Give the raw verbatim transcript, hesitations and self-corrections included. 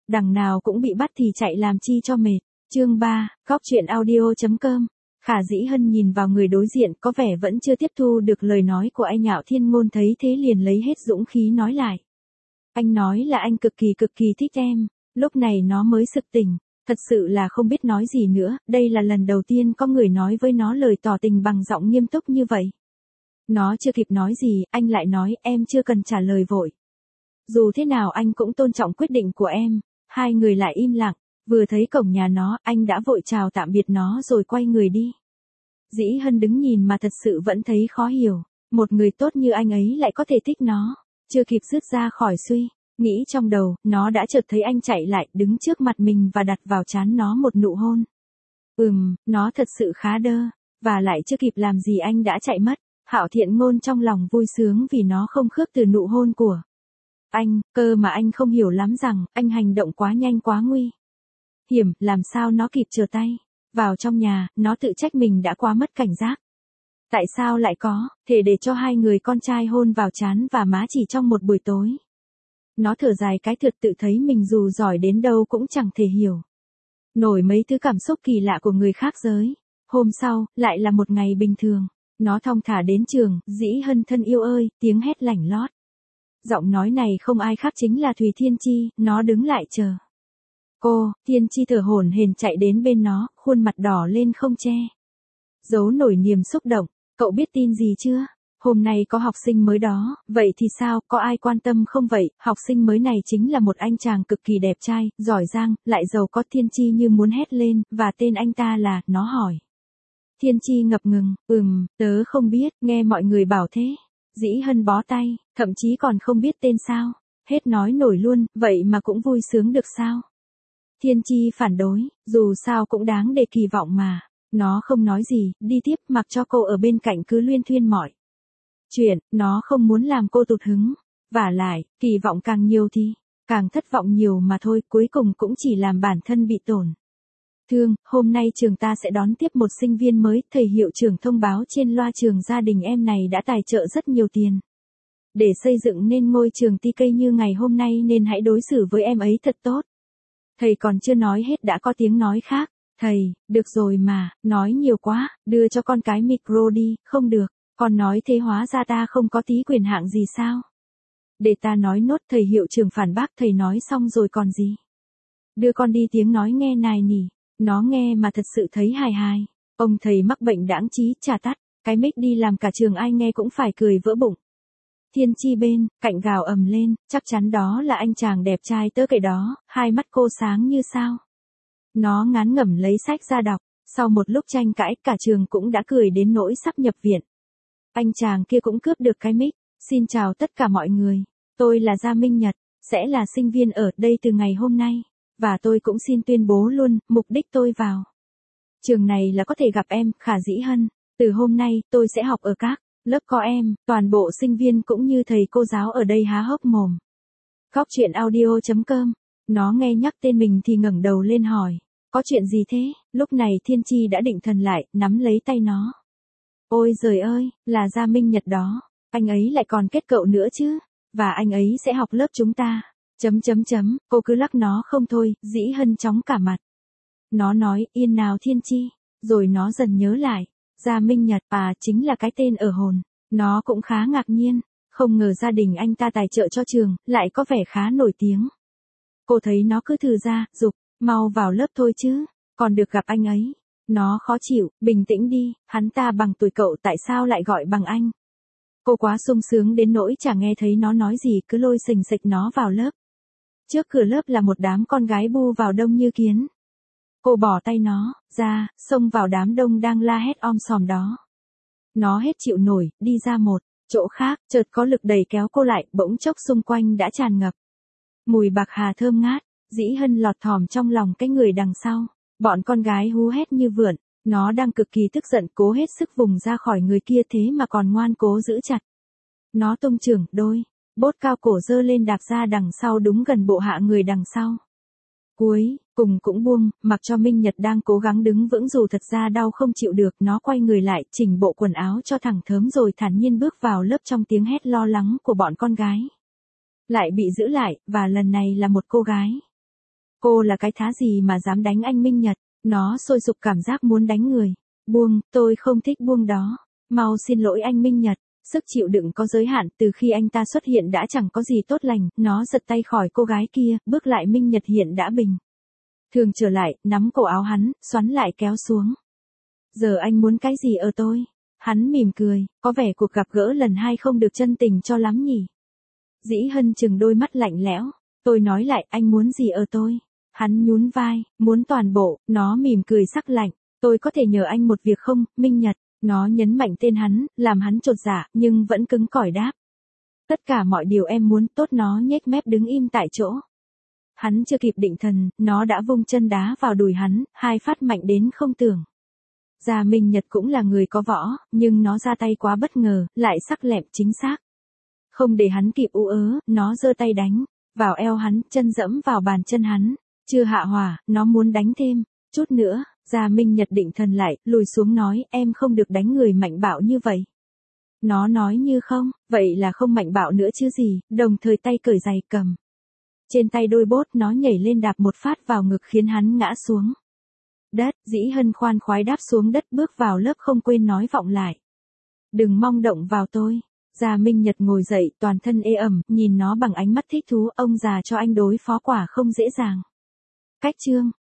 đằng nào cũng bị bắt thì chạy làm chi cho mệt. Chương ba, Góc truyện audio.com. Khả Dĩ Hân nhìn vào người đối diện có vẻ vẫn chưa tiếp thu được lời nói của anh Ngạo Thiên Ngôn, thấy thế liền lấy hết dũng khí nói lại. Anh nói là anh cực kỳ cực kỳ thích em. Lúc này nó mới sực tỉnh, thật sự là không biết nói gì nữa, đây là lần đầu tiên có người nói với nó lời tỏ tình bằng giọng nghiêm túc như vậy. Nó chưa kịp nói gì, anh lại nói em chưa cần trả lời vội. Dù thế nào anh cũng tôn trọng quyết định của em. Hai người lại im lặng, vừa thấy cổng nhà nó, anh đã vội chào tạm biệt nó rồi quay người đi. Dĩ Hân đứng nhìn mà thật sự vẫn thấy khó hiểu, một người tốt như anh ấy lại có thể thích nó. Chưa kịp dứt ra khỏi suy nghĩ trong đầu, nó đã chợt thấy anh chạy lại, đứng trước mặt mình và đặt vào trán nó một nụ hôn. Ừm, nó thật sự khá đơ, và lại chưa kịp làm gì anh đã chạy mất. Hạo Thiện Ngôn trong lòng vui sướng vì nó không khước từ nụ hôn của anh, cơ mà anh không hiểu lắm rằng, anh hành động quá nhanh quá nguy hiểm, làm sao nó kịp trở tay vào trong nhà, nó tự trách mình đã quá mất cảnh giác. Tại sao lại có thể để cho hai người con trai hôn vào trán và má chỉ trong một buổi tối? Nó thở dài cái thực, tự thấy mình dù giỏi đến đâu cũng chẳng thể hiểu nổi mấy thứ cảm xúc kỳ lạ của người khác giới. Hôm sau, lại là một ngày bình thường. Nó thong thả đến trường, Dĩ Hân thân yêu ơi, tiếng hét lảnh lót. Giọng nói này không ai khác chính là Thùy Thiên Chi, nó đứng lại chờ cô. Thiên Chi thở hổn hển chạy đến bên nó, khuôn mặt đỏ lên không che giấu nổi niềm xúc động. Cậu biết tin gì chưa? Hôm nay có học sinh mới đó. Vậy thì sao, có ai quan tâm không vậy? Học sinh mới này chính là một anh chàng cực kỳ đẹp trai, giỏi giang, lại giàu có. Thiên Chi như muốn hét lên, và tên anh ta là, nó hỏi. Thiên Chi ngập ngừng, ừm, tớ không biết, nghe mọi người bảo thế. Dĩ Hân bó tay, thậm chí còn không biết tên sao. Hết nói nổi luôn, vậy mà cũng vui sướng được sao? Thiên Chi phản đối, dù sao cũng đáng để kỳ vọng mà. Nó không nói gì, đi tiếp, mặc cho cô ở bên cạnh cứ luyên thuyên mọi chuyện. Nó không muốn làm cô tụt hứng. Vả lại, kỳ vọng càng nhiều thì càng thất vọng nhiều mà thôi, cuối cùng cũng chỉ làm bản thân bị tổn thương. Hôm nay trường ta sẽ đón tiếp một sinh viên mới. Thầy hiệu trưởng thông báo trên loa trường gia đình em này đã tài trợ rất nhiều tiền để xây dựng nên ngôi trường ti cây như ngày hôm nay, nên hãy đối xử với em ấy thật tốt. Thầy còn chưa nói hết đã có tiếng nói khác. Thầy, được rồi mà, nói nhiều quá, đưa cho con cái micro đi. Không được, con nói thế hóa ra ta không có tí quyền hạn gì sao? Để ta nói nốt. Thầy hiệu trưởng phản bác. Thầy nói xong rồi còn gì? Đưa con đi, tiếng nói nghe nài nỉ. Nó nghe mà thật sự thấy hài hài. Ông thầy mắc bệnh đãng trí, chà tắt cái mic đi làm cả trường ai nghe cũng phải cười vỡ bụng. Thiên Chi bên cạnh gào ầm lên, chắc chắn đó là anh chàng đẹp trai tớ kể đó. Hai mắt cô sáng như sao. Nó ngán ngẩm lấy sách ra đọc. Sau một lúc tranh cãi, cả trường cũng đã cười đến nỗi sắp nhập viện. Anh chàng kia cũng cướp được cái mic. Xin chào tất cả mọi người. Tôi là Gia Minh Nhật, sẽ là sinh viên ở đây từ ngày hôm nay. Và tôi cũng xin tuyên bố luôn, mục đích tôi vào trường này là có thể gặp em, Khả Dĩ Hân. Từ hôm nay, tôi sẽ học ở các lớp có em. Toàn bộ sinh viên cũng như thầy cô giáo ở đây há hốc mồm. Góc truyện audio.com. Nó nghe nhắc tên mình thì ngẩng đầu lên hỏi. Có chuyện gì thế? Lúc này Thiên Chi đã định thần lại, nắm lấy tay nó. Ôi giời ơi, là Gia Minh Nhật đó. Anh ấy lại còn kết cậu nữa chứ. Và anh ấy sẽ học lớp chúng ta. Chấm chấm chấm, cô cứ lắc nó không thôi. Dĩ Hân chóng cả mặt. Nó nói, yên nào Thiên Chi. Rồi nó dần nhớ lại. Gia Minh Nhật, à, chính là cái tên ở hồn. Nó cũng khá ngạc nhiên. Không ngờ gia đình anh ta tài trợ cho trường, lại có vẻ khá nổi tiếng. Cô thấy nó cứ thừ ra, giục, mau vào lớp thôi chứ. Còn được gặp anh ấy. Nó khó chịu, bình tĩnh đi, hắn ta bằng tuổi cậu tại sao lại gọi bằng anh. Cô quá sung sướng đến nỗi chẳng nghe thấy nó nói gì, cứ lôi xình xịch nó vào lớp. Trước cửa lớp là một đám con gái bu vào đông như kiến. Cô bỏ tay nó ra, xông vào đám đông đang la hét om sòm đó. Nó hết chịu nổi, đi ra một chỗ khác, chợt có lực đẩy kéo cô lại, bỗng chốc xung quanh đã tràn ngập mùi bạc hà thơm ngát. Dĩ Hân lọt thỏm trong lòng cái người đằng sau. Bọn con gái hú hét như vượn. Nó đang cực kỳ tức giận, cố hết sức vùng ra khỏi người kia, thế mà còn ngoan cố giữ chặt nó. Tung trưởng đôi bốt cao cổ dơ lên đạp ra đằng sau, đúng gần bộ hạ người đằng sau. Cuối cùng cũng buông, mặc cho Minh Nhật đang cố gắng đứng vững dù thật ra đau không chịu được. Nó quay người lại, chỉnh bộ quần áo cho thẳng thớm rồi thản nhiên bước vào lớp. Trong tiếng hét lo lắng của bọn con gái lại bị giữ lại, và lần này là một cô gái. Cô là cái thá gì mà dám đánh anh Minh Nhật? Nó sôi sục cảm giác muốn đánh người. Buông, tôi không thích buông đó. Mau xin lỗi anh Minh Nhật. Sức chịu đựng có giới hạn, từ khi anh ta xuất hiện đã chẳng có gì tốt lành, nó giật tay khỏi cô gái kia, bước lại Minh Nhật hiện đã bình thường trở lại, nắm cổ áo hắn, xoắn lại kéo xuống. Giờ anh muốn cái gì ở tôi? Hắn mỉm cười, có vẻ cuộc gặp gỡ lần hai không được chân tình cho lắm nhỉ. Dĩ Hân chừng đôi mắt lạnh lẽo, tôi nói lại, anh muốn gì ở tôi? Hắn nhún vai, muốn toàn bộ. Nó mỉm cười sắc lạnh, tôi có thể nhờ anh một việc không, Minh Nhật? Nó nhấn mạnh tên hắn, làm hắn chột dạ, nhưng vẫn cứng cỏi đáp. Tất cả mọi điều em muốn. Tốt. Nó nhếch mép đứng im tại chỗ. Hắn chưa kịp định thần, nó đã vung chân đá vào đùi hắn, hai phát mạnh đến không tưởng. Gia Minh Nhật cũng là người có võ, nhưng nó ra tay quá bất ngờ, lại sắc lẹm chính xác. Không để hắn kịp ú ớ, nó giơ tay đánh vào eo hắn, chân dẫm vào bàn chân hắn. Chưa hạ hỏa, nó muốn đánh thêm chút nữa. Gia Minh Nhật định thần lại, lùi xuống nói, em không được đánh người mạnh bạo như vậy. Nó nói như không, vậy là không mạnh bạo nữa chứ gì, đồng thời tay cởi giày cầm. Trên tay đôi bốt, nó nhảy lên đạp một phát vào ngực khiến hắn ngã xuống đất. Dĩ Hân khoan khoái đáp xuống đất, bước vào lớp không quên nói vọng lại. Đừng mong động vào tôi. Gia Minh Nhật ngồi dậy, toàn thân ê ẩm, nhìn nó bằng ánh mắt thích thú, ông già cho anh đối phó quả không dễ dàng. Cách chương